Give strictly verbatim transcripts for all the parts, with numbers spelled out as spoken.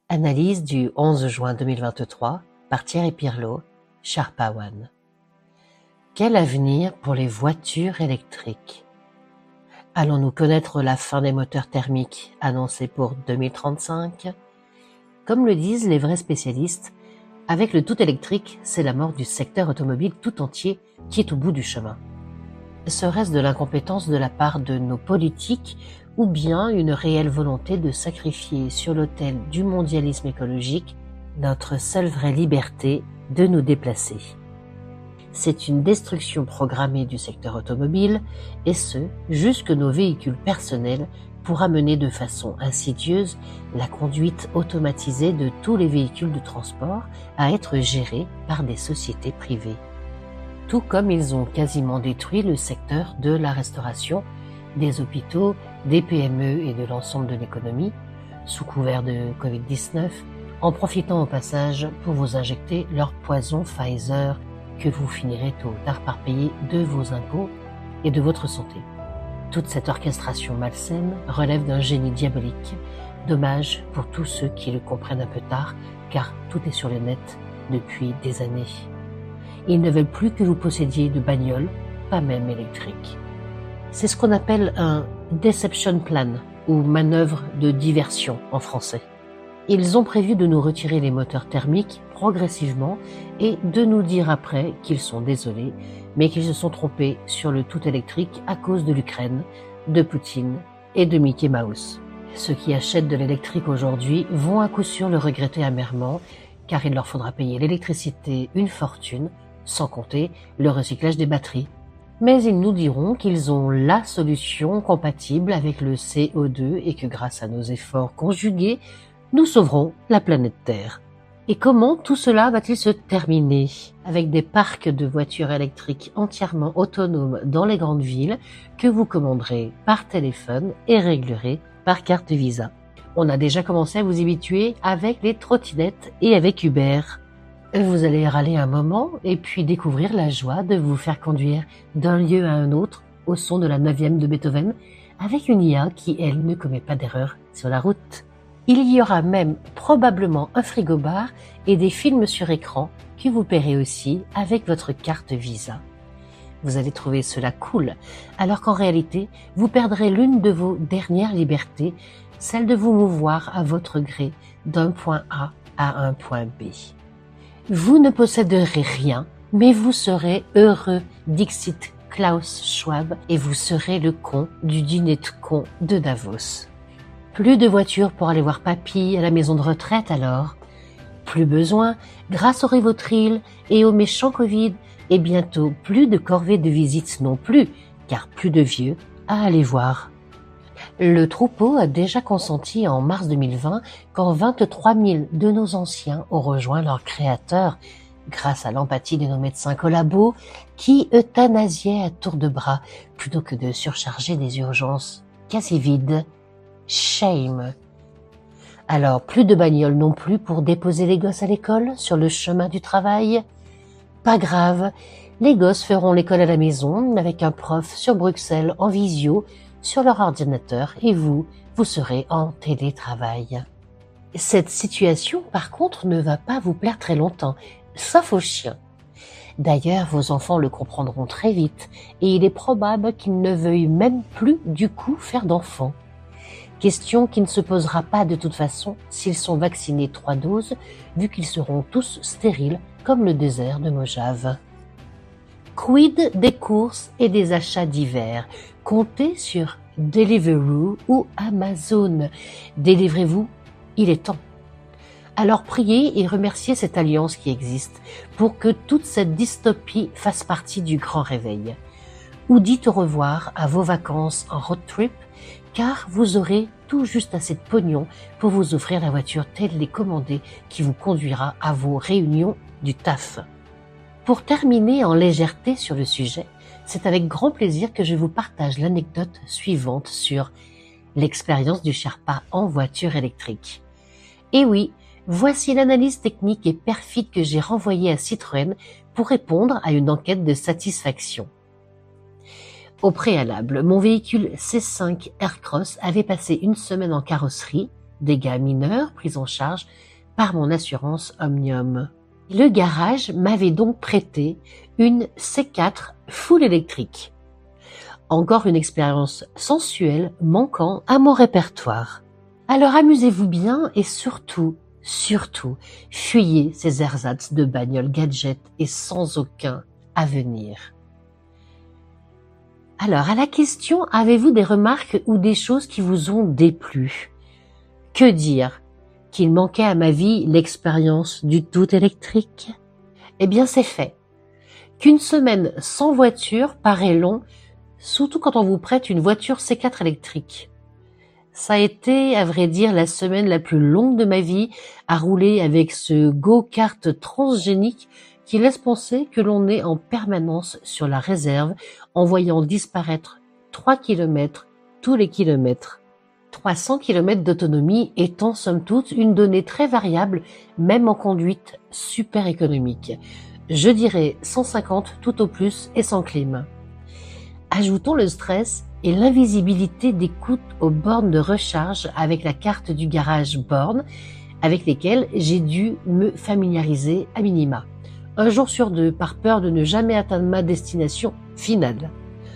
Analyse du onze juin deux mille vingt-trois par Thierry Pirlot, Sharpa One. Quel avenir pour les voitures électriques? Allons-nous connaître la fin des moteurs thermiques annoncés pour deux mille trente-cinq? Comme le disent les vrais spécialistes, avec le tout électrique, c'est la mort du secteur automobile tout entier qui est au bout du chemin. Serait-ce de l'incompétence de la part de nos politiques ou bien une réelle volonté de sacrifier sur l'autel du mondialisme écologique notre seule vraie liberté de nous déplacer? C'est une destruction programmée du secteur automobile, et ce, jusque nos véhicules personnels, pour amener de façon insidieuse la conduite automatisée de tous les véhicules de transport à être gérés par des sociétés privées. Tout comme ils ont quasiment détruit le secteur de la restauration, des hôpitaux, des P M E et de l'ensemble de l'économie, sous couvert de covid dix-neuf, en profitant au passage pour vous injecter leur poison Pfizer que vous finirez tôt ou tard par payer de vos impôts et de votre santé. Toute cette orchestration malsaine relève d'un génie diabolique, dommage pour tous ceux qui le comprennent un peu tard, car tout est sur le net depuis des années. Ils ne veulent plus que vous possédiez de bagnole, pas même électrique. C'est ce qu'on appelle un deception plan, ou manœuvre de diversion en français. Ils ont prévu de nous retirer les moteurs thermiques progressivement et de nous dire après qu'ils sont désolés, mais qu'ils se sont trompés sur le tout électrique à cause de l'Ukraine, de Poutine et de Mickey Mouse. Ceux qui achètent de l'électrique aujourd'hui vont à coup sûr le regretter amèrement, car il leur faudra payer l'électricité une fortune, sans compter le recyclage des batteries. Mais ils nous diront qu'ils ont la solution compatible avec le C O deux et que grâce à nos efforts conjugués, nous sauverons la planète Terre. Et comment tout cela va-t-il se terminer? Avec des parcs de voitures électriques entièrement autonomes dans les grandes villes que vous commanderez par téléphone et réglerez par carte Visa. On a déjà commencé à vous y habituer avec les trottinettes et avec Uber. Vous allez râler un moment et puis découvrir la joie de vous faire conduire d'un lieu à un autre au son de la neuvième de Beethoven avec une I A qui, elle, ne commet pas d'erreur sur la route. Il y aura même probablement un frigo-bar et des films sur écran que vous paierez aussi avec votre carte Visa. Vous allez trouver cela cool, alors qu'en réalité, vous perdrez l'une de vos dernières libertés, celle de vous mouvoir à votre gré d'un point A à un point B. Vous ne posséderez rien, mais vous serez heureux, dixit Klaus Schwab, et vous serez le con du dîner de con de Davos. Plus de voitures pour aller voir papy à la maison de retraite alors. Plus besoin, grâce au Rivotril et au méchant Covid, et bientôt plus de corvées de visite non plus, car plus de vieux à aller voir. Le troupeau a déjà consenti en mars deux mille vingt quand vingt-trois mille de nos anciens ont rejoint leur créateur grâce à l'empathie de nos médecins collabos qui euthanasiaient à tour de bras plutôt que de surcharger des urgences quasi vides. Shame. Alors, plus de bagnole non plus pour déposer les gosses à l'école sur le chemin du travail? Pas grave, les gosses feront l'école à la maison avec un prof sur Bruxelles en visio sur leur ordinateur et vous, vous serez en télétravail. Cette situation, par contre, ne va pas vous plaire très longtemps, sauf aux chiens. D'ailleurs, vos enfants le comprendront très vite et il est probable qu'ils ne veuillent même plus du coup faire d'enfants. Question qui ne se posera pas de toute façon s'ils sont vaccinés trois doses, vu qu'ils seront tous stériles comme le désert de Mojave. Quid des courses et des achats d'hiver? Comptez sur Deliveroo ou Amazon. Délivrez-vous, il est temps. Alors priez et remerciez cette alliance qui existe pour que toute cette dystopie fasse partie du grand réveil. Ou dites au revoir à vos vacances en road trip, car vous aurez tout juste assez de pognon pour vous offrir la voiture télécommandée qui vous conduira à vos réunions du taf. Pour terminer en légèreté sur le sujet, c'est avec grand plaisir que je vous partage l'anecdote suivante sur l'expérience du Sherpa en voiture électrique. Et oui, voici l'analyse technique et perfide que j'ai renvoyée à Citroën pour répondre à une enquête de satisfaction. Au préalable, mon véhicule C cinq Aircross avait passé une semaine en carrosserie dégâts mineurs pris en charge par mon assurance Omnium. Le garage m'avait donc prêté une C quatre full électrique. Encore une expérience sensuelle manquant à mon répertoire. Alors amusez-vous bien et surtout, surtout, fuyez ces ersatz de bagnoles gadgets et sans aucun avenir. Alors, à la question, avez-vous des remarques ou des choses qui vous ont déplu? Que dire? Qu'il manquait à ma vie l'expérience du tout électrique? Eh bien, c'est fait. Qu'une semaine sans voiture paraît long, surtout quand on vous prête une voiture C quatre électrique. Ça a été, à vrai dire, la semaine la plus longue de ma vie à rouler avec ce go-kart transgénique qui laisse penser que l'on est en permanence sur la réserve en voyant disparaître trois kilomètres tous les kilomètres. trois cents kilomètres d'autonomie étant somme toute une donnée très variable, même en conduite super économique. Je dirais cent cinquante tout au plus et sans clim. Ajoutons le stress et l'invisibilité des coûts aux bornes de recharge avec la carte du garage borne avec lesquelles j'ai dû me familiariser à minima. Un jour sur deux, par peur de ne jamais atteindre ma destination finale.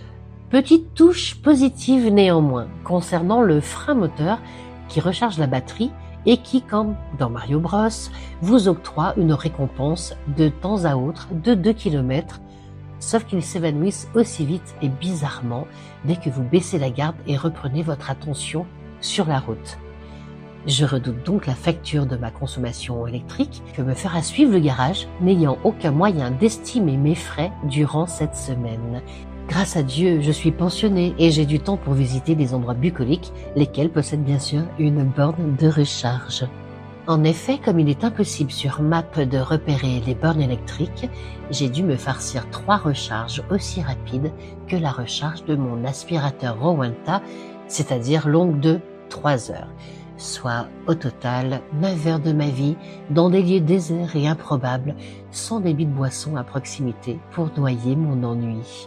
Petite touche positive néanmoins, concernant le frein moteur qui recharge la batterie et qui, comme dans Mario Bros, vous octroie une récompense de temps à autre de deux kilomètres, sauf qu'ils s'évanouissent aussi vite et bizarrement dès que vous baissez la garde et reprenez votre attention sur la route. Je redoute donc la facture de ma consommation électrique que me fera suivre le garage, n'ayant aucun moyen d'estimer mes frais durant cette semaine. Grâce à Dieu, je suis pensionnée et j'ai du temps pour visiter des endroits bucoliques, lesquels possèdent bien sûr une borne de recharge. En effet, comme il est impossible sur Map de repérer les bornes électriques, j'ai dû me farcir trois recharges aussi rapides que la recharge de mon aspirateur Rowenta, c'est-à-dire longue de trois heures. Soit au total neuf heures de ma vie dans des lieux déserts et improbables, sans débit de boisson à proximité pour noyer mon ennui.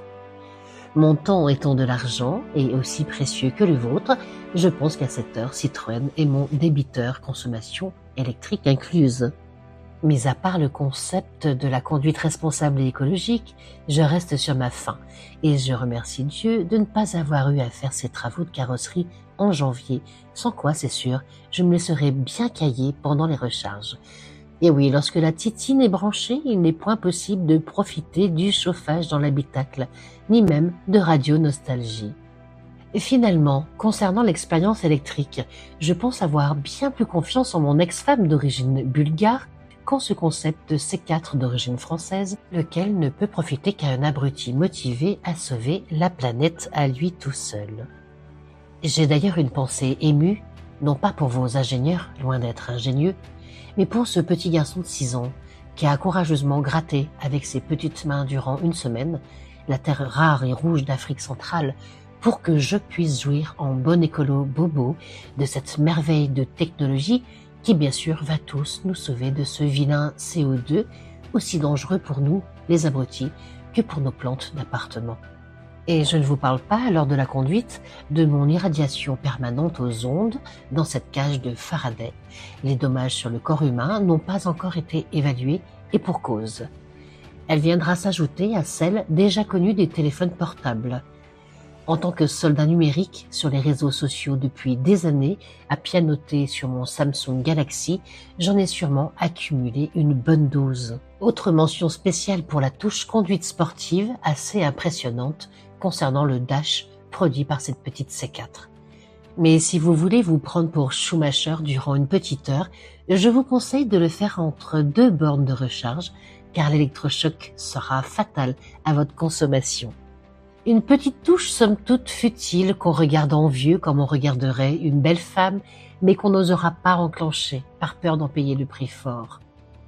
Mon temps étant de l'argent et aussi précieux que le vôtre, je pense qu'à cette heure, Citroën est mon débiteur consommation électrique incluse. Mis à part le concept de la conduite responsable et écologique, je reste sur ma faim et je remercie Dieu de ne pas avoir eu à faire ces travaux de carrosserie en janvier, sans quoi, c'est sûr, je me laisserais bien cailler pendant les recharges. Et oui, lorsque la titine est branchée, il n'est point possible de profiter du chauffage dans l'habitacle, ni même de radio nostalgie. Et finalement, concernant l'expérience électrique, je pense avoir bien plus confiance en mon ex-femme d'origine bulgare qu'en ce concept de C quatre d'origine française, lequel ne peut profiter qu'à un abruti motivé à sauver la planète à lui tout seul. J'ai d'ailleurs une pensée émue, non pas pour vos ingénieurs, loin d'être ingénieux, mais pour ce petit garçon de six ans qui a courageusement gratté avec ses petites mains durant une semaine la terre rare et rouge d'Afrique centrale pour que je puisse jouir en bon écolo bobo de cette merveille de technologie qui bien sûr va tous nous sauver de ce vilain C O deux aussi dangereux pour nous, les abrutis, que pour nos plantes d'appartement. Et je ne vous parle pas, lors de la conduite, de mon irradiation permanente aux ondes dans cette cage de Faraday. Les dommages sur le corps humain n'ont pas encore été évalués et pour cause. Elle viendra s'ajouter à celle déjà connue des téléphones portables. En tant que soldat numérique sur les réseaux sociaux depuis des années, à pianoter sur mon Samsung Galaxy, j'en ai sûrement accumulé une bonne dose. Autre mention spéciale pour la touche conduite sportive assez impressionnante concernant le dash produit par cette petite C quatre. Mais si vous voulez vous prendre pour Schumacher durant une petite heure, je vous conseille de le faire entre deux bornes de recharge, car l'électrochoc sera fatal à votre consommation. Une petite touche somme toute futile qu'on regarde envieux comme on regarderait une belle femme, mais qu'on n'osera pas enclencher par peur d'en payer le prix fort.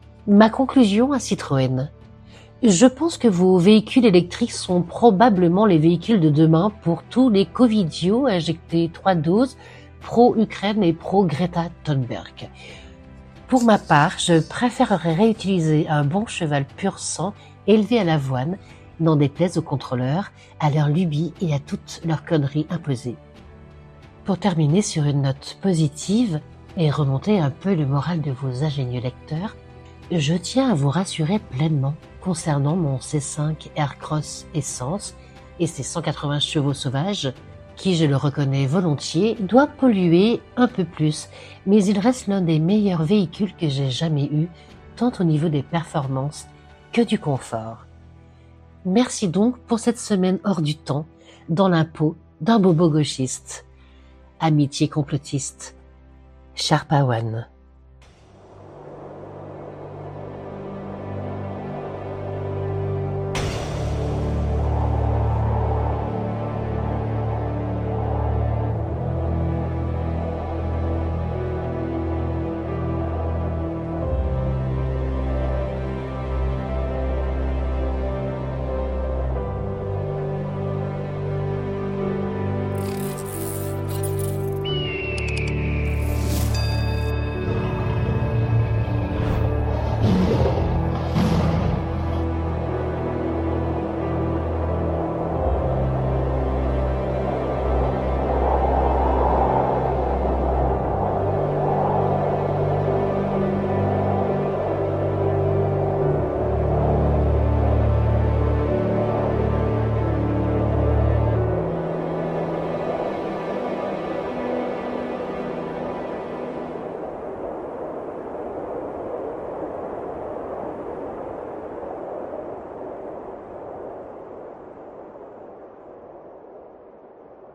Ma conclusion à Citroën. Je pense que vos véhicules électriques sont probablement les véhicules de demain pour tous les covidios injectés trois doses pro-Ukraine et pro-Greta Thunberg. Pour ma part, je préférerais réutiliser un bon cheval pur sang élevé à l'avoine, n'en déplaise aux contrôleurs, à leur lubie et à toutes leurs conneries imposées. Pour terminer sur une note positive, et remonter un peu le moral de vos ingénieux lecteurs, je tiens à vous rassurer pleinement concernant mon C cinq Aircross Essence et ses cent quatre-vingts chevaux sauvages, qui, je le reconnais volontiers, doit polluer un peu plus, mais il reste l'un des meilleurs véhicules que j'ai jamais eu, tant au niveau des performances que du confort. Merci donc pour cette semaine hors du temps, dans l'impôt d'un bobo gauchiste. Amitié complotiste. Sharpawan.